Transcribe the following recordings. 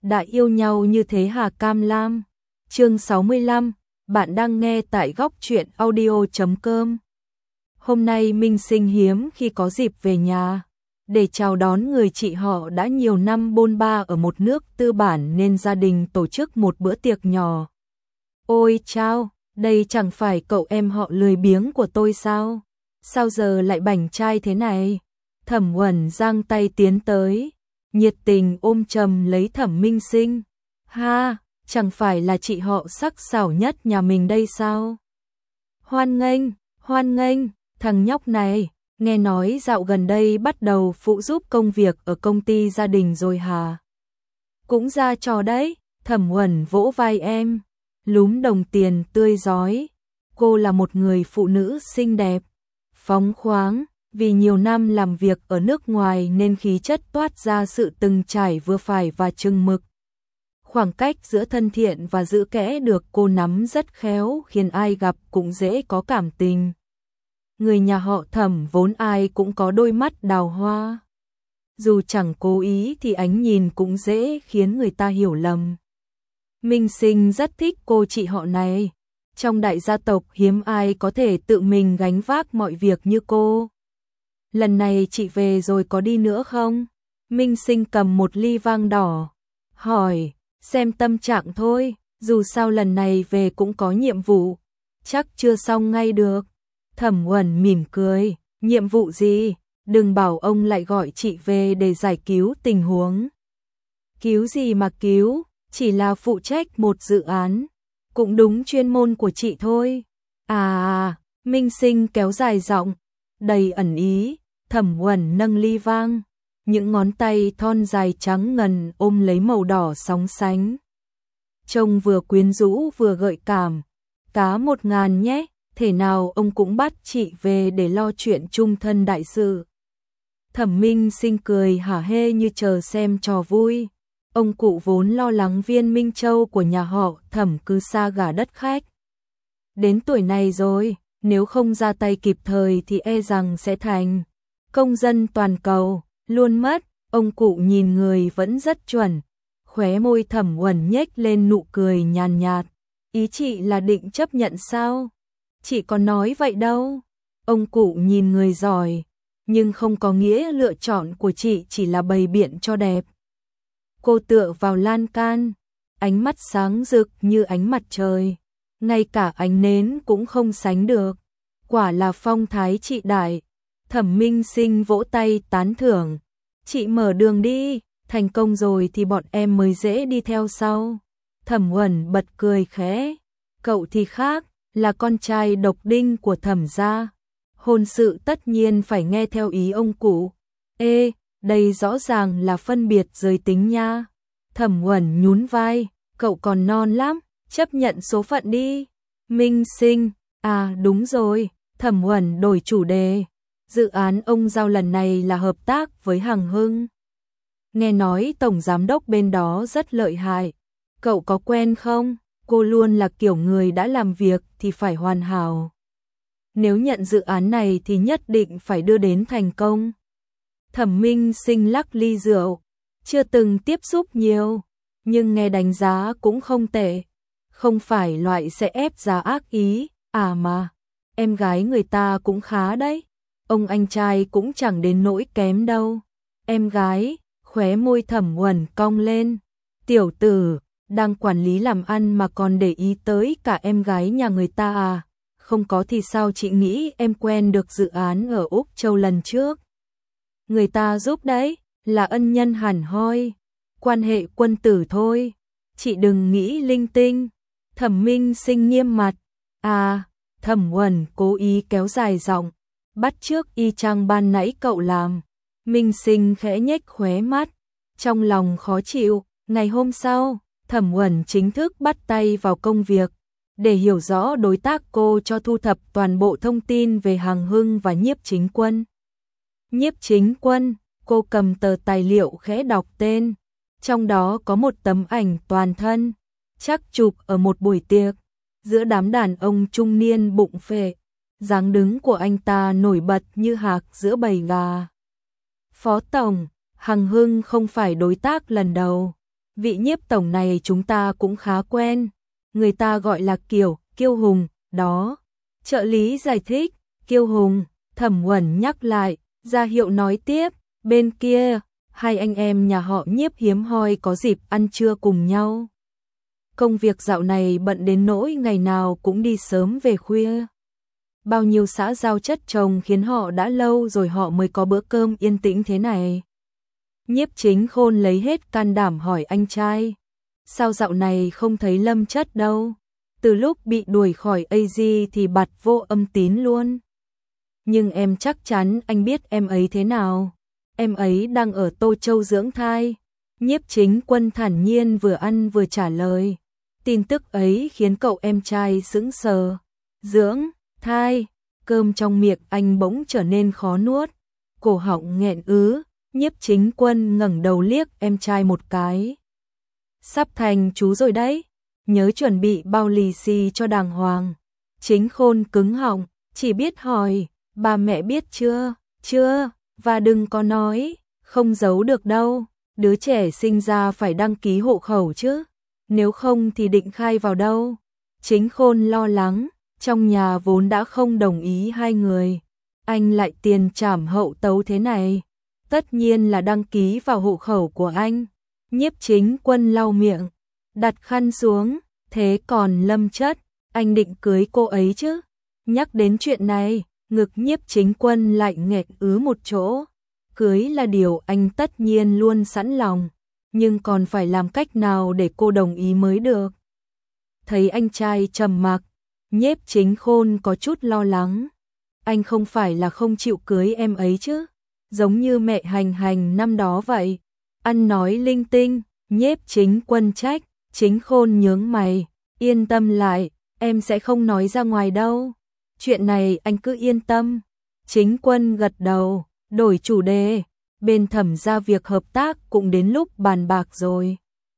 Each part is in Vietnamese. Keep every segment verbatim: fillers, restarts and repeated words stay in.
đã yêu nhau như thế hà cam lam. Chương sáu mươi lăm, bạn đang nghe tại góc truyện audio chấm com. Hôm nay Minh Sinh hiếm khi có dịp về nhà, để chào đón người chị họ đã nhiều năm bôn ba ở một nước tư bản nên gia đình tổ chức một bữa tiệc nhỏ. Ôi chao, đây chẳng phải cậu em họ lười biếng của tôi sao? Sao giờ lại bảnh trai thế này? Thẩm Uẩn giang tay tiến tới, nhiệt tình ôm chầm lấy Thẩm Minh Sinh. Ha, chẳng phải là chị họ sắc sảo nhất nhà mình đây sao? Hoan nghênh, hoan nghênh, thằng nhóc này, nghe nói dạo gần đây bắt đầu phụ giúp công việc ở công ty gia đình rồi hả? Cũng ra trò đấy, Thẩm Uẩn vỗ vai em, lúm đồng tiền tươi rói. Cô là một người phụ nữ xinh đẹp, phóng khoáng, vì nhiều năm làm việc ở nước ngoài nên khí chất toát ra sự từng trải vừa phải và chừng mực. Khoảng cách giữa thân thiện và giữ kẽ được cô nắm rất khéo, khiến ai gặp cũng dễ có cảm tình. Người nhà họ Thẩm vốn ai cũng có đôi mắt đào hoa. Dù chẳng cố ý thì ánh nhìn cũng dễ khiến người ta hiểu lầm. Minh Sinh rất thích cô chị họ này. Trong đại gia tộc hiếm ai có thể tự mình gánh vác mọi việc như cô. Lần này chị về rồi có đi nữa không? Minh Sinh cầm một ly vang đỏ, hỏi, xem tâm trạng thôi, dù sao lần này về cũng có nhiệm vụ, chắc chưa xong ngay được. Thẩm Uẩn mỉm cười, nhiệm vụ gì? Đừng bảo ông lại gọi chị về để giải cứu tình huống. Cứu gì mà cứu, chỉ là phụ trách một dự án, cũng đúng chuyên môn của chị thôi. À, Minh Sinh kéo dài giọng, đầy ẩn ý. Thẩm Uẩn nâng ly vang, những ngón tay thon dài trắng ngần ôm lấy màu đỏ sóng sánh. Trông vừa quyến rũ vừa gợi cảm. Cá một ngàn nhé, thể nào ông cũng bắt chị về để lo chuyện chung thân đại sự. Thẩm Minh Sinh cười hả hê như chờ xem trò vui. Ông cụ vốn lo lắng viên Minh Châu của nhà họ Thẩm cứ xa gả đất khách. Đến tuổi này rồi, nếu không ra tay kịp thời thì e rằng sẽ thành công dân toàn cầu, luôn mất. Ông cụ nhìn người vẫn rất chuẩn, khóe môi Thẩm Uẩn nhếch lên nụ cười nhàn nhạt. Ý chị là định chấp nhận sao? Chị có nói vậy đâu. Ông cụ nhìn người giỏi, nhưng không có nghĩa lựa chọn của chị chỉ là bày biện cho đẹp. Cô tựa vào lan can, ánh mắt sáng rực như ánh mặt trời, ngay cả ánh nến cũng không sánh được. Quả là phong thái chị đại. Thẩm Minh Sinh vỗ tay tán thưởng. Chị mở đường đi, thành công rồi thì bọn em mới dễ đi theo sau. Thẩm Uẩn bật cười khẽ. Cậu thì khác, là con trai độc đinh của Thẩm gia. Hôn sự tất nhiên phải nghe theo ý ông cụ. Ê, đây rõ ràng là phân biệt giới tính nha. Thẩm Uẩn nhún vai, cậu còn non lắm, chấp nhận số phận đi. Minh Sinh, à đúng rồi, Thẩm Uẩn đổi chủ đề. Dự án ông giao lần này là hợp tác với Hằng Hưng. Nghe nói tổng giám đốc bên đó rất lợi hại. Cậu có quen không? Cô luôn là kiểu người đã làm việc thì phải hoàn hảo. Nếu nhận dự án này thì nhất định phải đưa đến thành công. Thẩm Minh Sinh lắc ly rượu. Chưa từng tiếp xúc nhiều, nhưng nghe đánh giá cũng không tệ. Không phải loại sẽ ép giá ác ý, à mà, em gái người ta cũng khá đấy. Ông anh trai cũng chẳng đến nỗi kém đâu. Em gái, khóe môi Thẩm Uẩn cong lên. Tiểu tử, đang quản lý làm ăn mà còn để ý tới cả em gái nhà người ta à? Không có thì sao chị nghĩ em quen được dự án ở Úc Châu lần trước? Người ta giúp đấy, là ân nhân hẳn hoi. Quan hệ quân tử thôi. Chị đừng nghĩ linh tinh. Thẩm Minh Sinh nghiêm mặt. À, Thẩm Uẩn cố ý kéo dài giọng, bắt chước y chang ban nãy cậu làm. Minh Sinh khẽ nhếch khóe mắt, trong lòng khó chịu. Ngày hôm sau, Thẩm Uẩn chính thức bắt tay vào công việc. Để hiểu rõ đối tác, cô cho thu thập toàn bộ thông tin về Hằng Hưng và Nhiếp Chính Quân. Nhiếp Chính Quân, cô cầm tờ tài liệu khẽ đọc tên. Trong đó có một tấm ảnh toàn thân, chắc chụp ở một buổi tiệc, giữa đám đàn ông trung niên bụng phệ. Dáng đứng của anh ta nổi bật như hạc giữa bầy gà. Phó Tổng, Hằng Hưng không phải đối tác lần đầu. vị nhiếp tổng này chúng ta cũng khá quen, người ta gọi là Kiều, Kiêu Hùng, đó. Trợ lý giải thích, Kiêu Hùng, Thẩm Uẩn nhắc lại, ra hiệu nói tiếp, bên kia, hai anh em nhà họ Nhiếp hiếm hoi có dịp ăn trưa cùng nhau. Công việc dạo này bận đến nỗi ngày nào cũng đi sớm về khuya. Bao nhiêu xã giao chất chồng khiến họ đã lâu rồi họ mới có bữa cơm yên tĩnh thế này. Nhiếp Chính Khôn lấy hết can đảm hỏi anh trai, sao dạo này không thấy Lâm Chất đâu? Từ lúc bị đuổi khỏi a giê thì bặt vô âm tín luôn. Nhưng em chắc chắn anh biết em ấy thế nào. Em ấy đang ở Tô Châu dưỡng thai. Nhiếp Chính Quân thản nhiên vừa ăn vừa trả lời. Tin tức ấy khiến cậu em trai sững sờ. Dưỡng thai, cơm trong miệng anh bỗng trở nên khó nuốt. Cổ họng nghẹn ứ, Nhiếp Chính Quân ngẩng đầu liếc em trai một cái. Sắp thành chú rồi đấy, nhớ chuẩn bị bao lì xì cho đàng hoàng. Chính Khôn cứng họng, chỉ biết hỏi, ba mẹ biết chưa? Chưa, và đừng có nói, không giấu được đâu, đứa trẻ sinh ra phải đăng ký hộ khẩu chứ, nếu không thì định khai vào đâu. Chính Khôn lo lắng, trong nhà vốn đã không đồng ý hai người, anh lại tiền trảm hậu tấu thế này, tất nhiên là đăng ký vào hộ khẩu của anh. Nhiếp Chính Quân lau miệng, đặt khăn xuống, thế còn Lâm Chất, anh định cưới cô ấy chứ? Nhắc đến chuyện này, ngực Nhiếp Chính Quân lại nghẹt ứ một chỗ. Cưới là điều anh tất nhiên luôn sẵn lòng, nhưng còn phải làm cách nào để cô đồng ý mới được. Thấy anh trai trầm mặc, Nhiếp Chính Khôn có chút lo lắng. Anh không phải là không chịu cưới em ấy chứ? Giống như mẹ Hành Hành năm đó vậy. Ăn nói linh tinh, Nhiếp Chính Quân trách. Chính Khôn nhướng mày, yên tâm lại, em sẽ không nói ra ngoài đâu. Chuyện này anh cứ yên tâm. Chính Quân gật đầu, đổi chủ đề, bên Thẩm gia việc hợp tác cũng đến lúc bàn bạc rồi.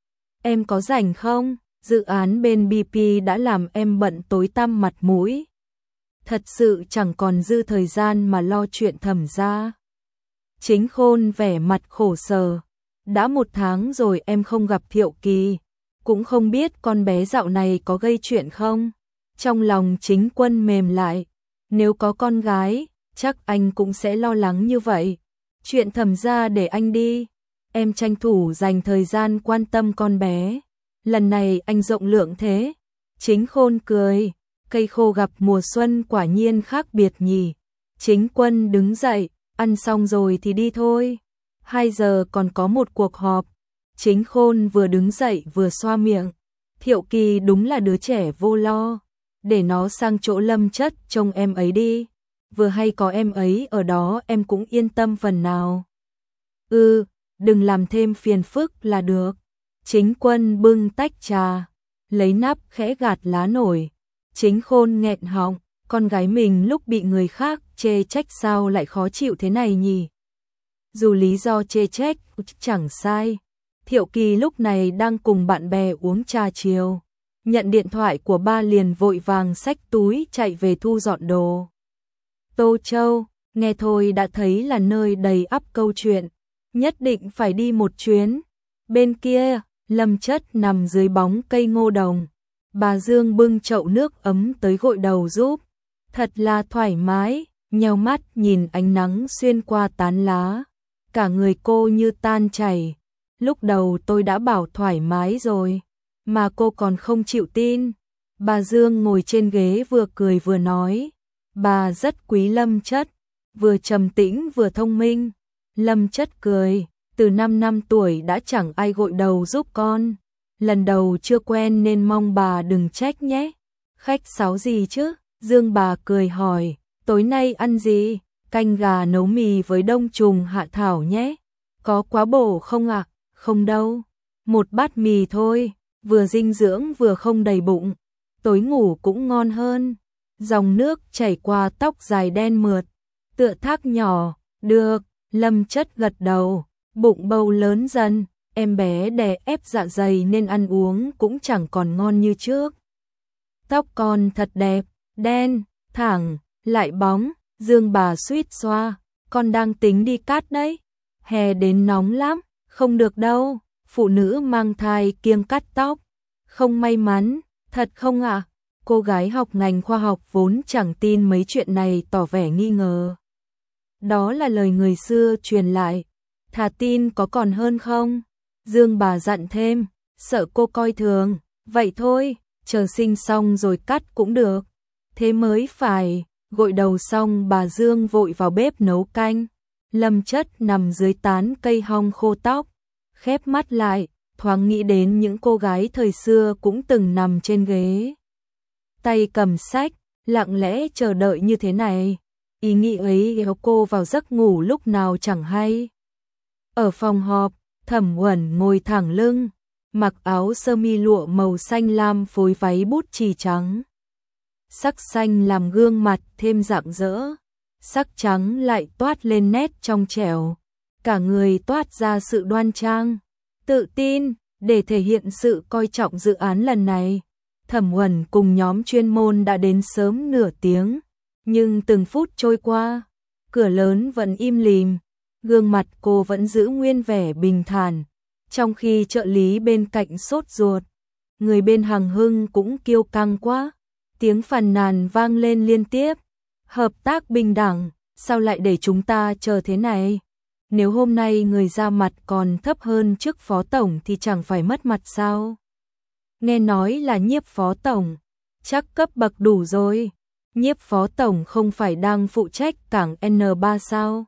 Em có rảnh không? Dự án bên bê pê đã làm em bận tối tăm mặt mũi. Thật sự chẳng còn dư thời gian mà lo chuyện Thẩm gia. Chính Khôn vẻ mặt khổ sở. Đã một tháng rồi em không gặp Thiệu Kỳ, cũng không biết con bé dạo này có gây chuyện không. Trong lòng Chính Quân mềm lại, nếu có con gái, chắc anh cũng sẽ lo lắng như vậy. Chuyện Thẩm gia để anh đi, em tranh thủ dành thời gian quan tâm con bé. Lần này anh rộng lượng thế. Chính Khôn cười, cây khô gặp mùa xuân quả nhiên khác biệt nhỉ. Chính Quân đứng dậy, ăn xong rồi thì đi thôi. Hai giờ còn có một cuộc họp. Chính Khôn vừa đứng dậy vừa xoa miệng. Thiệu Kỳ đúng là đứa trẻ vô lo. Để nó sang chỗ Lâm Chất trông em ấy đi. Vừa hay có em ấy ở đó em cũng yên tâm phần nào. Ừ, đừng làm thêm phiền phức là được. Chính Quân bưng tách trà, lấy nắp khẽ gạt lá nổi. Chính Khôn nghẹn họng, con gái mình lúc bị người khác chê trách sao lại khó chịu thế này nhỉ? Dù lý do chê trách chẳng sai. Thiệu Kỳ lúc này đang cùng bạn bè uống trà chiều. Nhận điện thoại của ba liền vội vàng xách túi chạy về thu dọn đồ. Tô Châu, nghe thôi đã thấy là nơi đầy ắp câu chuyện. Nhất định phải đi một chuyến. Bên kia, Lâm Chất nằm dưới bóng cây ngô đồng. Bà Dương bưng chậu nước ấm tới gội đầu giúp. Thật là thoải mái, nheo mắt nhìn ánh nắng xuyên qua tán lá. Cả người cô như tan chảy. Lúc đầu tôi đã bảo thoải mái rồi, mà cô còn không chịu tin. Bà Dương ngồi trên ghế vừa cười vừa nói. Bà rất quý Lâm Chất, vừa trầm tĩnh vừa thông minh. Lâm Chất cười, từ năm năm tuổi đã chẳng ai gội đầu giúp con. Lần đầu chưa quen nên mong bà đừng trách nhé. Khách sáo gì chứ? Dương bà cười hỏi, tối nay ăn gì? Canh gà nấu mì với đông trùng hạ thảo nhé. Có quá bổ không ạ? À? Không đâu. Một bát mì thôi, vừa dinh dưỡng vừa không đầy bụng. Tối ngủ cũng ngon hơn. Dòng nước chảy qua tóc dài đen mượt, tựa thác nhỏ. Được, Lâm Chất gật đầu. Bụng bầu lớn dần, em bé đè ép dạ dày nên ăn uống cũng chẳng còn ngon như trước. Tóc con thật đẹp, đen, thẳng, lại bóng. Dương bà suýt xoa, con đang tính đi cát đấy. Hè đến nóng lắm, không được đâu, phụ nữ mang thai kiêng cắt tóc, không may mắn, thật không ạ? À? Cô gái học ngành khoa học vốn chẳng tin mấy chuyện này tỏ vẻ nghi ngờ. Đó là lời người xưa truyền lại, thà tin có còn hơn không? Dương bà dặn thêm, sợ cô coi thường, vậy thôi, chờ sinh xong rồi cắt cũng được. Thế mới phải, gội đầu xong bà Dương vội vào bếp nấu canh. Lâm Chất nằm dưới tán cây hong khô tóc, khép mắt lại, thoáng nghĩ đến những cô gái thời xưa cũng từng nằm trên ghế. Tay cầm sách, lặng lẽ chờ đợi như thế này. Ý nghĩ ấy kéo cô vào giấc ngủ lúc nào chẳng hay. Ở phòng họp, Thẩm Uẩn ngồi thẳng lưng, mặc áo sơ mi lụa màu xanh lam phối váy bút chì trắng. Sắc xanh làm gương mặt thêm rạng rỡ, sắc trắng lại toát lên nét trong trẻo, cả người toát ra sự đoan trang, tự tin. Để thể hiện sự coi trọng dự án lần này, Thẩm Uẩn cùng nhóm chuyên môn đã đến sớm nửa tiếng, nhưng từng phút trôi qua, cửa lớn vẫn im lìm, gương mặt cô vẫn giữ nguyên vẻ bình thản, trong khi trợ lý bên cạnh sốt ruột, người bên Hằng Hưng cũng kiêu căng quá, tiếng phàn nàn vang lên liên tiếp. Hợp tác bình đẳng, sao lại để chúng ta chờ thế này? Nếu hôm nay người ra mặt còn thấp hơn chức phó tổng thì chẳng phải mất mặt sao? Nghe nói là Nhiếp phó tổng, chắc cấp bậc đủ rồi. Nhiếp phó tổng không phải đang phụ trách cảng N ba sao?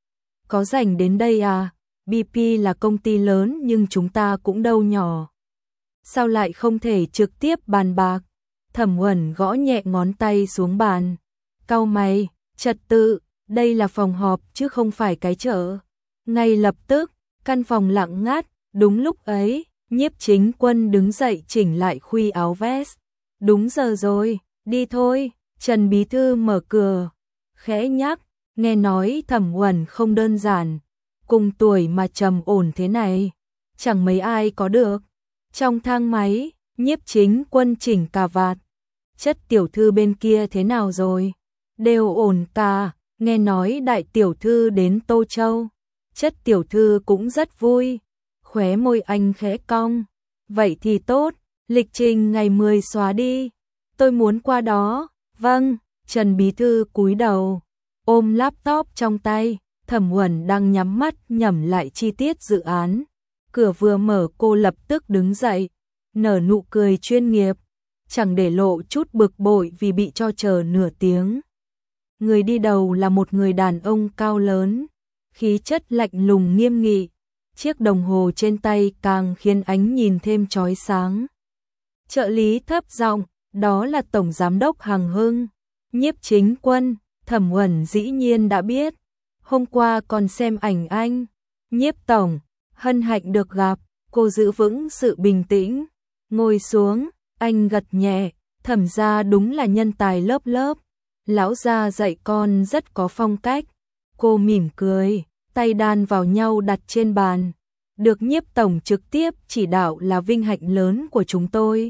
Có rảnh đến đây à? bê pê là công ty lớn nhưng chúng ta cũng đâu nhỏ. Sao lại không thể trực tiếp bàn bạc? Thẩm Uẩn gõ nhẹ ngón tay xuống bàn. Cau mày, trật tự, đây là phòng họp chứ không phải cái chợ. Ngay lập tức, căn phòng lặng ngắt, đúng lúc ấy, Nhiếp Chính Quân đứng dậy chỉnh lại khuy áo vest. Đúng giờ rồi, đi thôi. Trần Bí Thư mở cửa, khẽ nhắc, nghe nói Thẩm Uẩn không đơn giản, cùng tuổi mà trầm ổn thế này, chẳng mấy ai có được. Trong thang máy, Nhiếp Chính Quân chỉnh cà vạt. Chất tiểu thư bên kia thế nào rồi? Đều ổn cả, nghe nói đại tiểu thư đến Tô Châu. Chất tiểu thư cũng rất vui, khóe môi anh khẽ cong. Vậy thì tốt, lịch trình ngày mười xóa đi, tôi muốn qua đó. Vâng, Trần Bí Thư cúi đầu, ôm laptop trong tay, Thẩm Uẩn đang nhắm mắt nhẩm lại chi tiết dự án. Cửa vừa mở cô lập tức đứng dậy, nở nụ cười chuyên nghiệp, chẳng để lộ chút bực bội vì bị cho chờ nửa tiếng. Người đi đầu là một người đàn ông cao lớn, khí chất lạnh lùng nghiêm nghị, chiếc đồng hồ trên tay càng khiến ánh nhìn thêm chói sáng. Trợ lý thấp giọng, đó là Tổng Giám đốc Hằng Hưng. Nhiếp Chính Quân, Thẩm Uẩn dĩ nhiên đã biết, hôm qua còn xem ảnh anh. Nhiếp Tổng, hân hạnh được gặp. Cô giữ vững sự bình tĩnh, ngồi xuống, anh gật nhẹ, Thẩm gia đúng là nhân tài lớp lớp, lão gia dạy con rất có phong cách. Cô mỉm cười, tay đan vào nhau đặt trên bàn. Được Nhiếp Tổng trực tiếp chỉ đạo là vinh hạnh lớn của chúng tôi.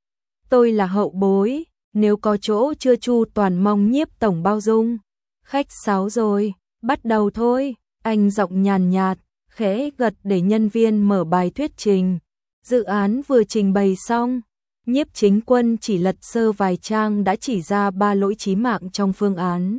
Tôi là hậu bối, nếu có chỗ chưa chu toàn mong Nhiếp Tổng bao dung. Khách sáo rồi, bắt đầu thôi. Anh giọng nhàn nhạt, khẽ gật để nhân viên mở bài thuyết trình. Dự án vừa trình bày xong, Nhiếp Chính Quân chỉ lật sơ vài trang đã chỉ ra ba lỗi chí mạng trong phương án.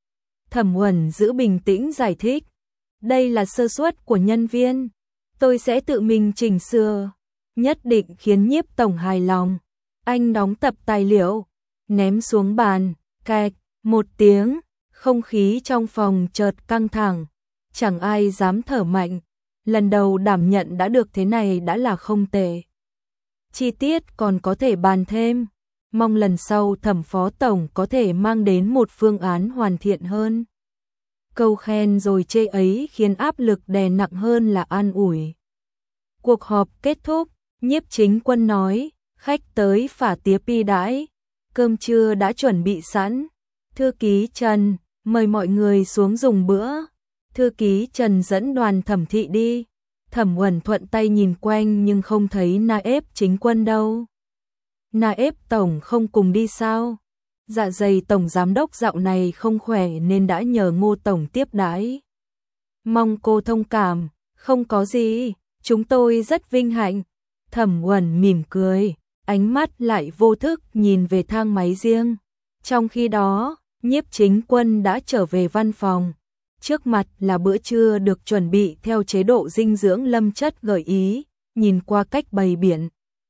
Thẩm Uẩn giữ bình tĩnh giải thích, đây là sơ suất của nhân viên, tôi sẽ tự mình chỉnh sửa, nhất định khiến Nhiếp Tổng hài lòng. Anh đóng tập tài liệu, ném xuống bàn, cạch, một tiếng, không khí trong phòng chợt căng thẳng, chẳng ai dám thở mạnh, lần đầu đảm nhận đã được thế này đã là không tệ. Chi tiết còn có thể bàn thêm, mong lần sau Thẩm Phó Tổng có thể mang đến một phương án hoàn thiện hơn. Câu khen rồi chê ấy khiến áp lực đè nặng hơn là an ủi. Cuộc họp kết thúc, Nhiếp Chính Quân nói, khách tới phả tía pi đãi, cơm trưa đã chuẩn bị sẵn. Thư ký Trần, mời mọi người xuống dùng bữa. Thư ký Trần dẫn đoàn Thẩm thị đi. Thẩm Uẩn thuận tay nhìn quanh nhưng không thấy Na ép Chính Quân đâu. Na ép Tổng không cùng đi sao? Dạ dày Tổng Giám đốc dạo này không khỏe nên đã nhờ Ngô Tổng tiếp đãi. Mong cô thông cảm, không có gì. Chúng tôi rất vinh hạnh. Thẩm Uẩn mỉm cười, ánh mắt lại vô thức nhìn về thang máy riêng. Trong khi đó, Nhiếp Chính Quân đã trở về văn phòng. Trước mặt là bữa trưa được chuẩn bị theo chế độ dinh dưỡng Lâm Chất gợi ý, nhìn qua cách bày biện.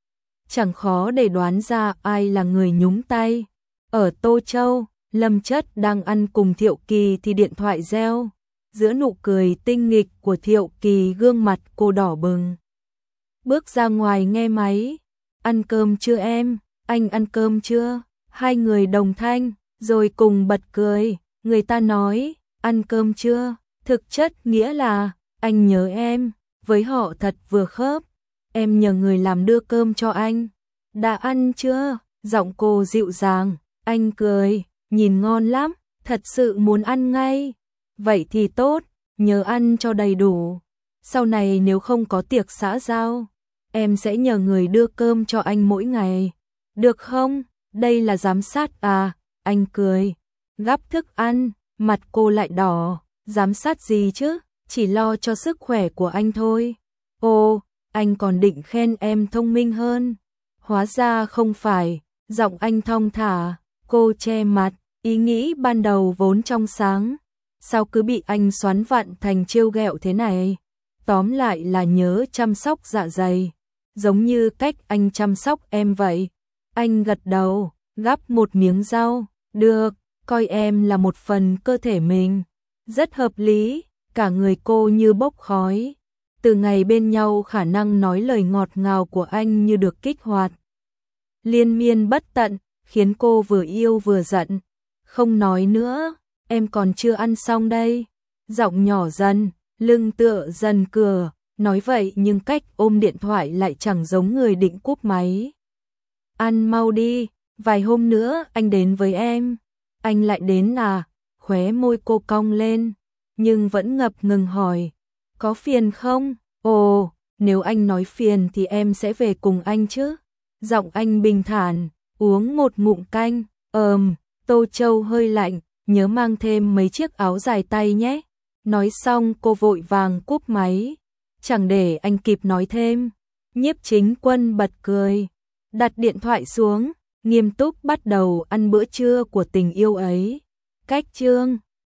Chẳng khó để đoán ra ai là người nhúng tay. Ở Tô Châu, Lâm Chất đang ăn cùng Thiệu Kỳ thì điện thoại reo. Giữa nụ cười tinh nghịch của Thiệu Kỳ, gương mặt cô đỏ bừng. Bước ra ngoài nghe máy. Ăn cơm chưa em? Anh ăn cơm chưa? Hai người đồng thanh, rồi cùng bật cười. Người ta nói, ăn cơm chưa? Thực chất nghĩa là, anh nhớ em. Với họ thật vừa khớp. Em nhờ người làm đưa cơm cho anh. Đã ăn chưa? Giọng cô dịu dàng. Anh cười, nhìn ngon lắm, thật sự muốn ăn ngay. Vậy thì tốt, nhớ ăn cho đầy đủ. Sau này nếu không có tiệc xã giao, em sẽ nhờ người đưa cơm cho anh mỗi ngày. Được không? Đây là giám sát à? Anh cười, gắp thức ăn, mặt cô lại đỏ. Giám sát gì chứ? Chỉ lo cho sức khỏe của anh thôi. Ồ, anh còn định khen em thông minh hơn. Hóa ra không phải, giọng anh thong thả. Cô che mặt, ý nghĩ ban đầu vốn trong sáng. Sao cứ bị anh xoắn vặn thành trêu ghẹo thế này? Tóm lại là nhớ chăm sóc dạ dày, giống như cách anh chăm sóc em vậy. Anh gật đầu, gắp một miếng rau. Được, coi em là một phần cơ thể mình. Rất hợp lý, cả người cô như bốc khói. Từ ngày bên nhau khả năng nói lời ngọt ngào của anh như được kích hoạt. Liên miên bất tận, khiến cô vừa yêu vừa giận. Không nói nữa, em còn chưa ăn xong đây. Giọng nhỏ dần, lưng tựa dần cửa, nói vậy nhưng cách ôm điện thoại lại chẳng giống người định cúp máy. Ăn mau đi, vài hôm nữa anh đến với em. Anh lại đến à? Khóe môi cô cong lên, nhưng vẫn ngập ngừng hỏi. Có phiền không? Ồ, nếu anh nói phiền thì em sẽ về cùng anh chứ. Giọng anh bình thản, uống một ngụm canh. Ờm, Tô Châu hơi lạnh, nhớ mang thêm mấy chiếc áo dài tay nhé. Nói xong cô vội vàng cúp máy. Chẳng để anh kịp nói thêm, Nhiếp Chính Quân bật cười, đặt điện thoại xuống, nghiêm túc bắt đầu ăn bữa trưa của tình yêu ấy. Cách chương